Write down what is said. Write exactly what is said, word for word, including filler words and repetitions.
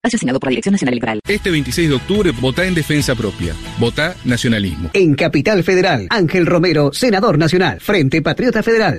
Asignado por la Dirección Nacional Electoral. Este veintiséis de octubre, votá en defensa propia. Votá nacionalismo. En Capital Federal, Ángel Romero, senador nacional, Frente Patriota Federal.